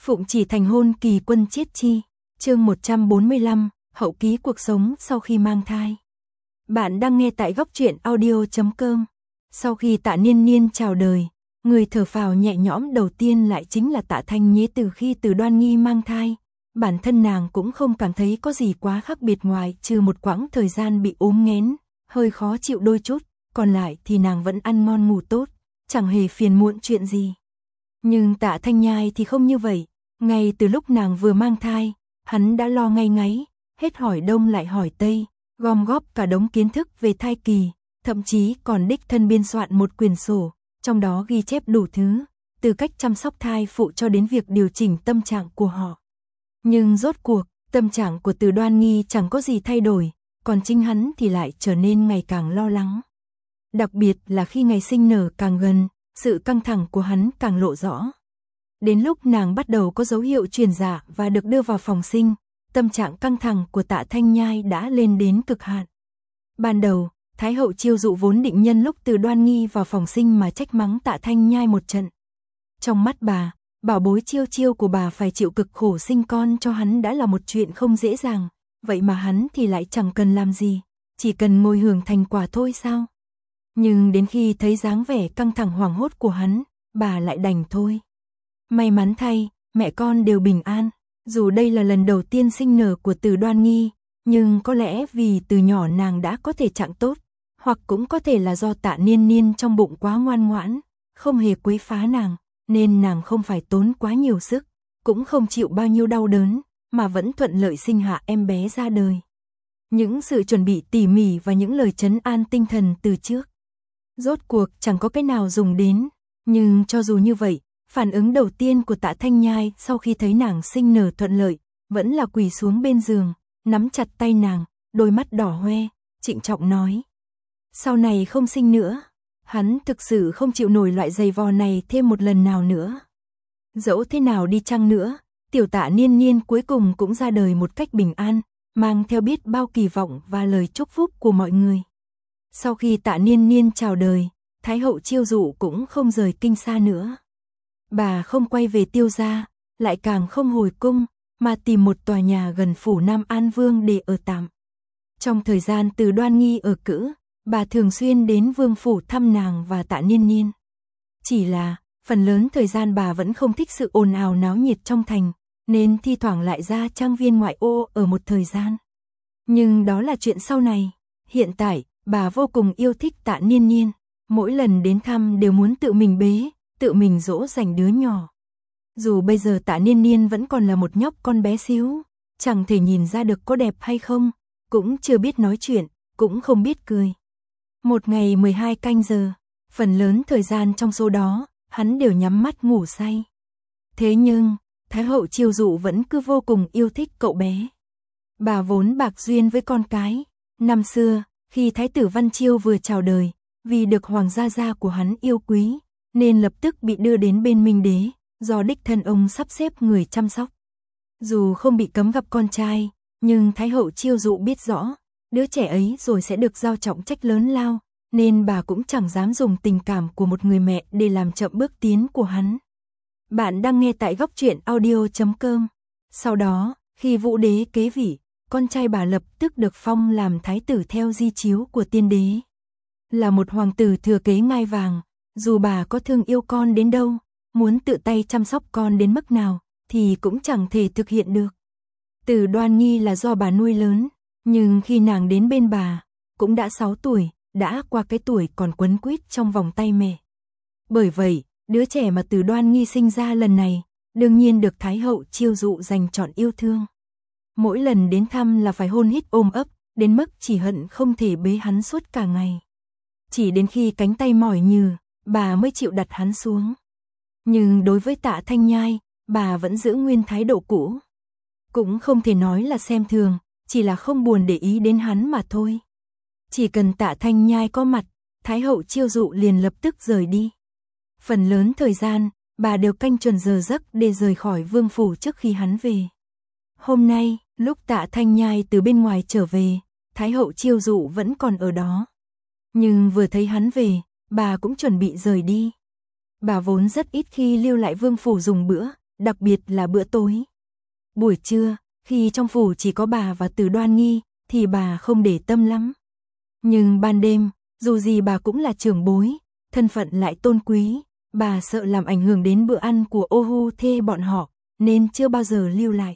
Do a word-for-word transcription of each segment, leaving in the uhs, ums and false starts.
Phụng chỉ thành hôn kỳ quân chiết chi. Chương một trăm bốn mươi lăm, hậu ký cuộc sống sau khi mang thai. Bạn đang nghe tại góc truyện audio chấm com. Sau khi Tạ Niên Niên chào đời, người thở phào nhẹ nhõm đầu tiên lại chính là Tạ Thanh Nhế. Từ khi Từ Đoan Nghi mang thai, bản thân nàng cũng không cảm thấy có gì quá khác biệt ngoài trừ một quãng thời gian bị ốm nghén, hơi khó chịu đôi chút, còn lại thì nàng vẫn ăn ngon ngủ tốt, chẳng hề phiền muộn chuyện gì. Nhưng Tạ Thanh Nhai thì không như vậy, ngay từ lúc nàng vừa mang thai, hắn đã lo ngay ngáy, hết hỏi đông lại hỏi tây, gom góp cả đống kiến thức về thai kỳ, thậm chí còn đích thân biên soạn một quyển sổ, trong đó ghi chép đủ thứ, từ cách chăm sóc thai phụ cho đến việc điều chỉnh tâm trạng của họ. Nhưng rốt cuộc, tâm trạng của Từ Đoan Nghi chẳng có gì thay đổi, còn chính hắn thì lại trở nên ngày càng lo lắng. Đặc biệt là khi ngày sinh nở càng gần, sự căng thẳng của hắn càng lộ rõ. Đến lúc nàng bắt đầu có dấu hiệu truyền dạ và được đưa vào phòng sinh, tâm trạng căng thẳng của Tạ Thanh Nhai đã lên đến cực hạn. Ban đầu, Thái hậu Chiêu Dụ vốn định nhân lúc Từ Đoan Nghi vào phòng sinh mà trách mắng Tạ Thanh Nhai một trận. Trong mắt bà, bảo bối Chiêu Chiêu của bà phải chịu cực khổ sinh con cho hắn đã là một chuyện không dễ dàng, vậy mà hắn thì lại chẳng cần làm gì, chỉ cần ngồi hưởng thành quả thôi sao? Nhưng đến khi thấy dáng vẻ căng thẳng hoảng hốt của hắn, bà lại đành thôi. May mắn thay, mẹ con đều bình an, dù đây là lần đầu tiên sinh nở của Từ Đoan Nghi, nhưng có lẽ vì từ nhỏ nàng đã có thể trạng tốt, hoặc cũng có thể là do Tạ Niên Niên trong bụng quá ngoan ngoãn, không hề quấy phá nàng, nên nàng không phải tốn quá nhiều sức, cũng không chịu bao nhiêu đau đớn, mà vẫn thuận lợi sinh hạ em bé ra đời. Những sự chuẩn bị tỉ mỉ và những lời trấn an tinh thần từ trước, rốt cuộc chẳng có cái nào dùng đến, nhưng cho dù như vậy, phản ứng đầu tiên của Tạ Thanh Nhai sau khi thấy nàng sinh nở thuận lợi, vẫn là quỳ xuống bên giường, nắm chặt tay nàng, đôi mắt đỏ hoe, trịnh trọng nói. Sau này không sinh nữa, hắn thực sự không chịu nổi loại giày vò này thêm một lần nào nữa. Dẫu thế nào đi chăng nữa, tiểu Tạ Niên Niên cuối cùng cũng ra đời một cách bình an, mang theo biết bao kỳ vọng và lời chúc phúc của mọi người. Sau khi Tạ Niên Niên chào đời, Thái hậu Chiêu Dụ cũng không rời kinh xa nữa. Bà không quay về Tiêu gia, lại càng không hồi cung, mà tìm một tòa nhà gần phủ Nam An Vương để ở tạm. Trong thời gian Từ Đoan Nghi ở cữ, bà thường xuyên đến vương phủ thăm nàng và Tạ Niên Niên. Chỉ là, phần lớn thời gian bà vẫn không thích sự ồn ào náo nhiệt trong thành, nên thi thoảng lại ra trang viên ngoại ô ở một thời gian. Nhưng đó là chuyện sau này. Hiện tại, bà vô cùng yêu thích Tạ Niên Niên, mỗi lần đến thăm đều muốn tự mình bế, tự mình dỗ dành đứa nhỏ. Dù bây giờ Tạ Niên Niên vẫn còn là một nhóc con bé xíu, chẳng thể nhìn ra được có đẹp hay không, cũng chưa biết nói chuyện, cũng không biết cười. Một ngày mười hai canh giờ, phần lớn thời gian trong số đó, hắn đều nhắm mắt ngủ say. Thế nhưng, Thái hậu Chiêu Dụ vẫn cứ vô cùng yêu thích cậu bé. Bà vốn bạc duyên với con cái. Năm xưa, khi Thái tử Văn Chiêu vừa chào đời, vì được hoàng gia gia của hắn yêu quý, nên lập tức bị đưa đến bên Minh Đế, do đích thân ông sắp xếp người chăm sóc. Dù không bị cấm gặp con trai, nhưng Thái hậu Chiêu Dụ biết rõ, đứa trẻ ấy rồi sẽ được giao trọng trách lớn lao, nên bà cũng chẳng dám dùng tình cảm của một người mẹ để làm chậm bước tiến của hắn. Bạn đang nghe tại góc truyện audio chấm com. Sau đó, khi Vũ đế kế vị, con trai bà lập tức được phong làm thái tử theo di chiếu của tiên đế. Là một hoàng tử thừa kế ngai vàng, dù bà có thương yêu con đến đâu, muốn tự tay chăm sóc con đến mức nào, thì cũng chẳng thể thực hiện được. Từ Đoan Nghi là do bà nuôi lớn, nhưng khi nàng đến bên bà, cũng đã sáu tuổi, đã qua cái tuổi còn quấn quýt trong vòng tay mẹ. Bởi vậy, đứa trẻ mà Từ Đoan Nghi sinh ra lần này, đương nhiên được Thái hậu Chiêu Dụ dành trọn yêu thương. Mỗi lần đến thăm là phải hôn hít ôm ấp, đến mức chỉ hận không thể bế hắn suốt cả ngày. Chỉ đến khi cánh tay mỏi nhừ, bà mới chịu đặt hắn xuống. Nhưng đối với Tạ Thanh Nhai, bà vẫn giữ nguyên thái độ cũ. Cũng không thể nói là xem thường, chỉ là không buồn để ý đến hắn mà thôi. Chỉ cần Tạ Thanh Nhai có mặt, Thái hậu Chiêu Dụ liền lập tức rời đi. Phần lớn thời gian, bà đều canh chuẩn giờ giấc để rời khỏi vương phủ trước khi hắn về. Hôm nay, lúc Tạ Thanh Nhai từ bên ngoài trở về, Thái hậu Chiêu Dụ vẫn còn ở đó. Nhưng vừa thấy hắn về, bà cũng chuẩn bị rời đi. Bà vốn rất ít khi lưu lại vương phủ dùng bữa, đặc biệt là bữa tối. Buổi trưa, khi trong phủ chỉ có bà và Từ Đoan Nghi, thì bà không để tâm lắm. Nhưng ban đêm, dù gì bà cũng là trưởng bối, thân phận lại tôn quý, bà sợ làm ảnh hưởng đến bữa ăn của ô hu thê bọn họ, nên chưa bao giờ lưu lại.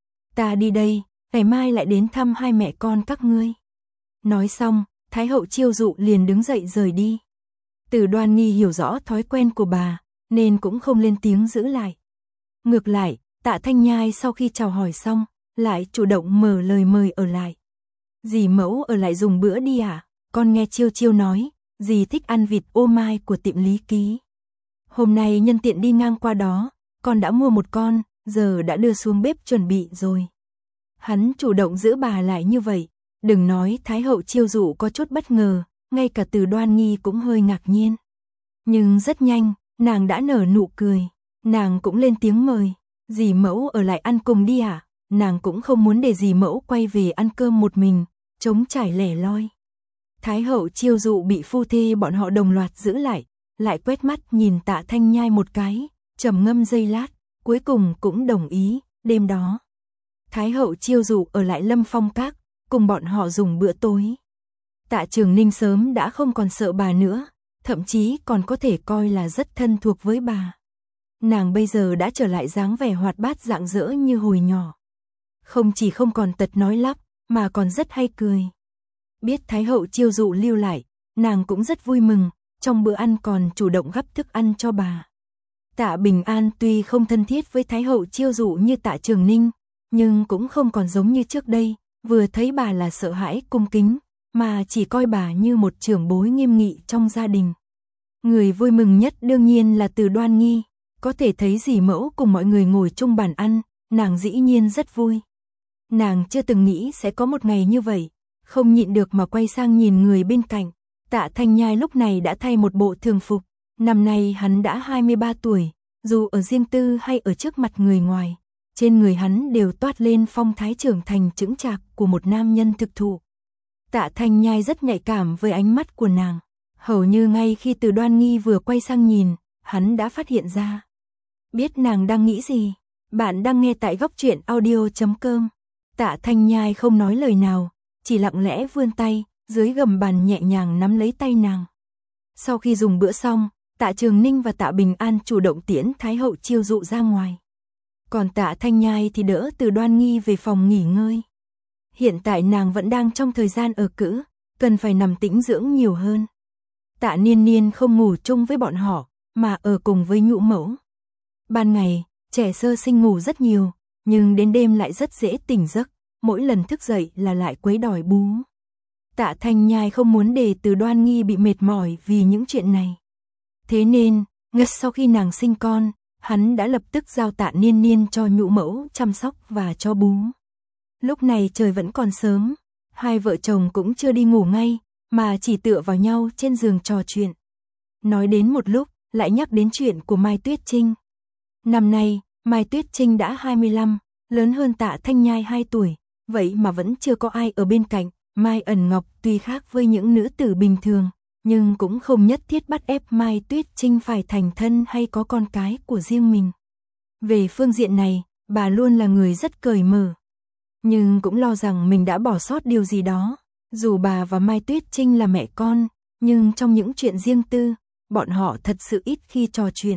Ta đi đây, ngày mai lại đến thăm hai mẹ con các ngươi. Nói xong, Thái hậu Chiêu Dụ liền đứng dậy rời đi. Từ Đoan Nghi hiểu rõ thói quen của bà, nên cũng không lên tiếng giữ lại. Ngược lại, Tạ Thanh Nhai sau khi chào hỏi xong, lại chủ động mở lời mời ở lại. Dì mẫu ở lại dùng bữa đi à? Con nghe Chiêu Chiêu nói, dì thích ăn vịt ô mai của tiệm Lý Ký. Hôm nay nhân tiện đi ngang qua đó, con đã mua một con, giờ đã đưa xuống bếp chuẩn bị rồi. Hắn chủ động giữ bà lại như vậy, đừng nói Thái hậu Chiêu Dụ có chút bất ngờ, ngay cả Từ Đoan Nghi cũng hơi ngạc nhiên. Nhưng rất nhanh, nàng đã nở nụ cười, nàng cũng lên tiếng mời, dì mẫu ở lại ăn cùng đi à? Nàng cũng không muốn để dì mẫu quay về ăn cơm một mình, trống trải lẻ loi. Thái hậu Chiêu Dụ bị phu thê bọn họ đồng loạt giữ lại, lại quét mắt nhìn Tạ Thanh Nhai một cái, trầm ngâm giây lát, cuối cùng cũng đồng ý. Đêm đó, Thái hậu Chiêu Dụ ở lại Lâm Phong Các, cùng bọn họ dùng bữa tối. Tạ Trường Ninh sớm đã không còn sợ bà nữa, thậm chí còn có thể coi là rất thân thuộc với bà. Nàng bây giờ đã trở lại dáng vẻ hoạt bát rạng rỡ như hồi nhỏ. Không chỉ không còn tật nói lắp, mà còn rất hay cười. Biết Thái hậu Chiêu Dụ lưu lại, nàng cũng rất vui mừng, trong bữa ăn còn chủ động gắp thức ăn cho bà. Tạ Bình An tuy không thân thiết với Thái hậu Chiêu Dụ như Tạ Trường Ninh, nhưng cũng không còn giống như trước đây, vừa thấy bà là sợ hãi cung kính, mà chỉ coi bà như một trưởng bối nghiêm nghị trong gia đình. Người vui mừng nhất đương nhiên là Từ Đoan Nghi, có thể thấy dì mẫu cùng mọi người ngồi chung bàn ăn, nàng dĩ nhiên rất vui. Nàng chưa từng nghĩ sẽ có một ngày như vậy, không nhịn được mà quay sang nhìn người bên cạnh. Tạ Thanh Nhai lúc này đã thay một bộ thường phục, năm nay hắn đã hai mươi ba tuổi, dù ở riêng tư hay ở trước mặt người ngoài, trên người hắn đều toát lên phong thái trưởng thành chững chạc của một nam nhân thực thụ. Tạ Thanh Nhai rất nhạy cảm với ánh mắt của nàng, hầu như ngay khi Từ Đoan Nghi vừa quay sang nhìn, hắn đã phát hiện ra. Biết nàng đang nghĩ gì, bạn đang nghe tại góc truyện audio chấm com. Tạ Thanh Nhai không nói lời nào, chỉ lặng lẽ vươn tay, dưới gầm bàn nhẹ nhàng nắm lấy tay nàng. Sau khi dùng bữa xong, Tạ Trường Ninh và Tạ Bình An chủ động tiễn Thái hậu Chiêu Dụ ra ngoài. Còn Tạ Thanh Nhai thì đỡ Từ Đoan Nghi về phòng nghỉ ngơi. Hiện tại nàng vẫn đang trong thời gian ở cữ, cần phải nằm tĩnh dưỡng nhiều hơn. Tạ Niên Niên không ngủ chung với bọn họ, mà ở cùng với Nhũ Mẫu. Ban ngày, trẻ sơ sinh ngủ rất nhiều, nhưng đến đêm lại rất dễ tỉnh giấc, mỗi lần thức dậy là lại quấy đòi bú. Tạ Thanh Nhai không muốn để Từ Đoan Nghi bị mệt mỏi vì những chuyện này. Thế nên, ngay sau khi nàng sinh con, hắn đã lập tức giao Tạ Niên Niên cho Nhũ Mẫu chăm sóc và cho bú. Lúc này trời vẫn còn sớm, hai vợ chồng cũng chưa đi ngủ ngay, mà chỉ tựa vào nhau trên giường trò chuyện. Nói đến một lúc, lại nhắc đến chuyện của Mai Tuyết Trinh. Năm nay, Mai Tuyết Trinh đã hai mươi lăm, lớn hơn Tạ Thanh Nhai hai tuổi, vậy mà vẫn chưa có ai ở bên cạnh. Mai Ẩn Ngọc tuy khác với những nữ tử bình thường, nhưng cũng không nhất thiết bắt ép Mai Tuyết Trinh phải thành thân hay có con cái của riêng mình. Về phương diện này, bà luôn là người rất cởi mở. Nhưng cũng lo rằng mình đã bỏ sót điều gì đó. Dù bà và Mai Tuyết Trinh là mẹ con, nhưng trong những chuyện riêng tư, bọn họ thật sự ít khi trò chuyện.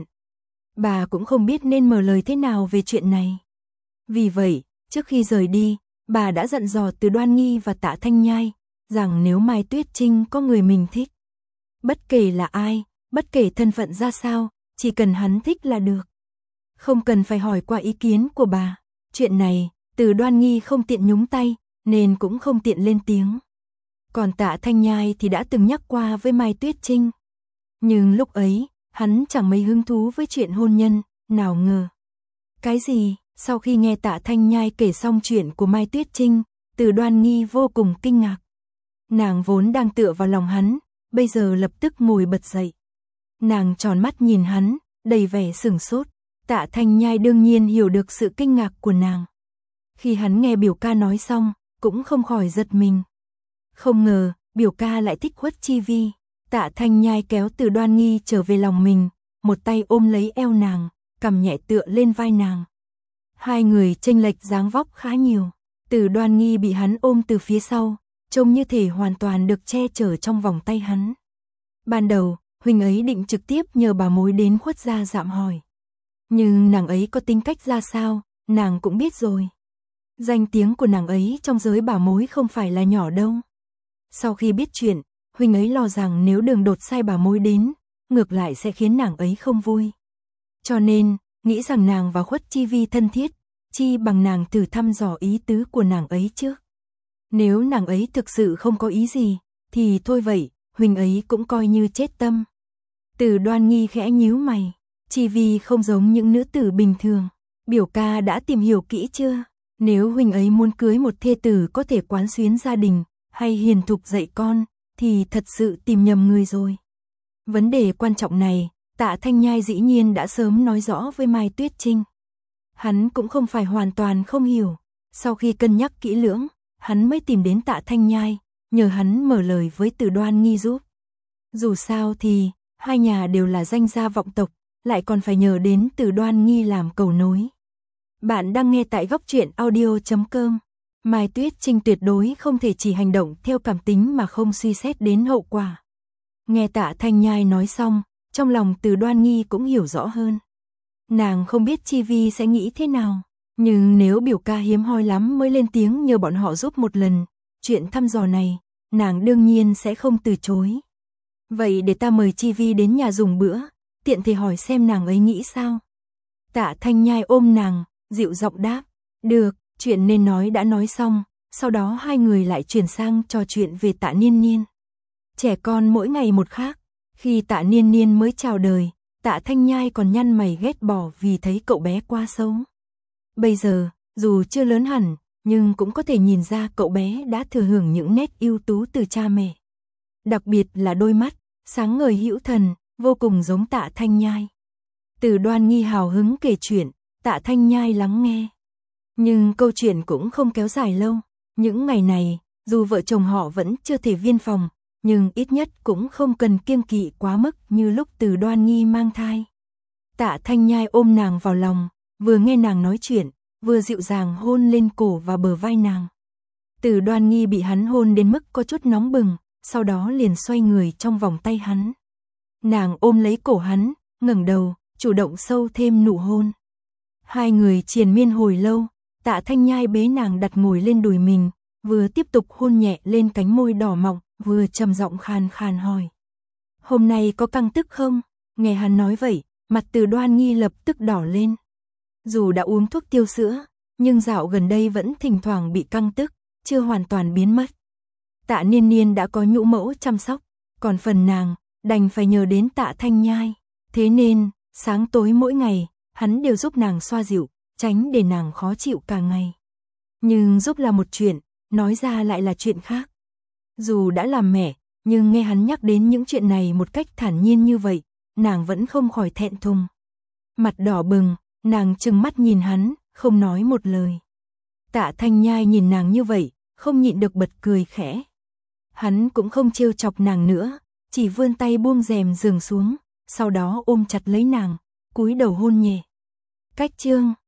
Bà cũng không biết nên mở lời thế nào về chuyện này. Vì vậy, trước khi rời đi, bà đã dặn dò Từ Đoan Nghi và Tạ Thanh Nhai, rằng nếu Mai Tuyết Trinh có người mình thích, bất kể là ai, bất kể thân phận ra sao, chỉ cần hắn thích là được. Không cần phải hỏi qua ý kiến của bà. Chuyện này, Từ Đoan Nghi không tiện nhúng tay, nên cũng không tiện lên tiếng. Còn Tạ Thanh Nhai thì đã từng nhắc qua với Mai Tuyết Trinh. Nhưng lúc ấy, hắn chẳng mấy hứng thú với chuyện hôn nhân, nào ngờ. Cái gì? Sau khi nghe Tạ Thanh Nhai kể xong chuyện của Mai Tuyết Trinh, Từ Đoan Nghi vô cùng kinh ngạc. Nàng vốn đang tựa vào lòng hắn, bây giờ lập tức ngồi bật dậy. Nàng tròn mắt nhìn hắn, đầy vẻ sửng sốt. Tạ Thanh Nhai đương nhiên hiểu được sự kinh ngạc của nàng. Khi hắn nghe biểu ca nói xong, cũng không khỏi giật mình. Không ngờ, biểu ca lại thích Huất Chi Vi. Tạ Thanh Nhai kéo Từ Đoan Nghi trở về lòng mình, một tay ôm lấy eo nàng, cằm nhẹ tựa lên vai nàng. Hai người chênh lệch dáng vóc khá nhiều. Từ Đoan Nghi bị hắn ôm từ phía sau, trông như thể hoàn toàn được che chở trong vòng tay hắn. Ban đầu, huynh ấy định trực tiếp nhờ bà mối đến khuất gia dạm hỏi. Nhưng nàng ấy có tính cách ra sao, nàng cũng biết rồi. Danh tiếng của nàng ấy trong giới bà mối không phải là nhỏ đâu. Sau khi biết chuyện, huynh ấy lo rằng nếu đường đột sai bà mối đến, ngược lại sẽ khiến nàng ấy không vui. Cho nên, nghĩ rằng nàng và Khuất Chi Vi thân thiết, chi bằng nàng thử thăm dò ý tứ của nàng ấy trước. Nếu nàng ấy thực sự không có ý gì, thì thôi vậy, huynh ấy cũng coi như chết tâm. Từ Đoan Nghi khẽ nhíu mày, Chi Vi không giống những nữ tử bình thường. Biểu ca đã tìm hiểu kỹ chưa? Nếu huynh ấy muốn cưới một thê tử có thể quán xuyến gia đình, hay hiền thục dạy con, thì thật sự tìm nhầm người rồi. Vấn đề quan trọng này, Tạ Thanh Nhai dĩ nhiên đã sớm nói rõ với Mai Tuyết Trinh. Hắn cũng không phải hoàn toàn không hiểu. Sau khi cân nhắc kỹ lưỡng, hắn mới tìm đến Tạ Thanh Nhai, nhờ hắn mở lời với Từ Đoan Nghi giúp. Dù sao thì, hai nhà đều là danh gia vọng tộc, lại còn phải nhờ đến Từ Đoan Nghi làm cầu nối. Bạn đang nghe tại góc truyện audio chấm com. Mai Tuyết Trinh tuyệt đối không thể chỉ hành động theo cảm tính mà không suy xét đến hậu quả. Nghe Tạ Thanh Nhai nói xong, trong lòng Từ Đoan Nghi cũng hiểu rõ hơn. Nàng không biết Chi Vi sẽ nghĩ thế nào, nhưng nếu biểu ca hiếm hoi lắm mới lên tiếng nhờ bọn họ giúp một lần, chuyện thăm dò này, nàng đương nhiên sẽ không từ chối. Vậy để ta mời Chi Vi đến nhà dùng bữa, tiện thể hỏi xem nàng ấy nghĩ sao. Tạ Thanh Nhai ôm nàng, dịu giọng đáp, được, chuyện nên nói đã nói xong, sau đó hai người lại chuyển sang trò chuyện về Tạ Niên Niên. Trẻ con mỗi ngày một khác, khi Tạ Niên Niên mới chào đời, Tạ Thanh Nhai còn nhăn mày ghét bỏ vì thấy cậu bé quá xấu. Bây giờ, dù chưa lớn hẳn, nhưng cũng có thể nhìn ra cậu bé đã thừa hưởng những nét ưu tú từ cha mẹ. Đặc biệt là đôi mắt, sáng ngời hữu thần, vô cùng giống Tạ Thanh Nhai. Từ Đoan Nghi hào hứng kể chuyện, Tạ Thanh Nhai lắng nghe. Nhưng câu chuyện cũng không kéo dài lâu. Những ngày này, dù vợ chồng họ vẫn chưa thể viên phòng, nhưng ít nhất cũng không cần kiêng kỵ quá mức như lúc Từ Đoan Nghi mang thai. Tạ Thanh Nhai ôm nàng vào lòng, vừa nghe nàng nói chuyện, vừa dịu dàng hôn lên cổ và bờ vai nàng. Từ Đoan Nghi bị hắn hôn đến mức có chút nóng bừng, sau đó liền xoay người trong vòng tay hắn. Nàng ôm lấy cổ hắn, ngẩng đầu, chủ động sâu thêm nụ hôn. Hai người triền miên hồi lâu, Tạ Thanh Nhai bế nàng đặt ngồi lên đùi mình, vừa tiếp tục hôn nhẹ lên cánh môi đỏ mọng, vừa trầm giọng khàn khàn hỏi. Hôm nay có căng tức không? Nghe hắn nói vậy, mặt Từ Đoan Nghi lập tức đỏ lên. Dù đã uống thuốc tiêu sữa, nhưng dạo gần đây vẫn thỉnh thoảng bị căng tức, chưa hoàn toàn biến mất. Tạ Niên Niên đã có nhũ mẫu chăm sóc, còn phần nàng, đành phải nhờ đến Tạ Thanh Nhai. Thế nên, sáng tối mỗi ngày, hắn đều giúp nàng xoa dịu, tránh để nàng khó chịu cả ngày. Nhưng giúp là một chuyện, nói ra lại là chuyện khác. Dù đã làm mẹ, nhưng nghe hắn nhắc đến những chuyện này một cách thản nhiên như vậy, nàng vẫn không khỏi thẹn thùng. Mặt đỏ bừng, nàng trừng mắt nhìn hắn, không nói một lời. Tạ Thanh Nhai nhìn nàng như vậy, không nhịn được bật cười khẽ. Hắn cũng không trêu chọc nàng nữa, chỉ vươn tay buông rèm giường xuống, sau đó ôm chặt lấy nàng, cúi đầu hôn nhẹ. Cách chương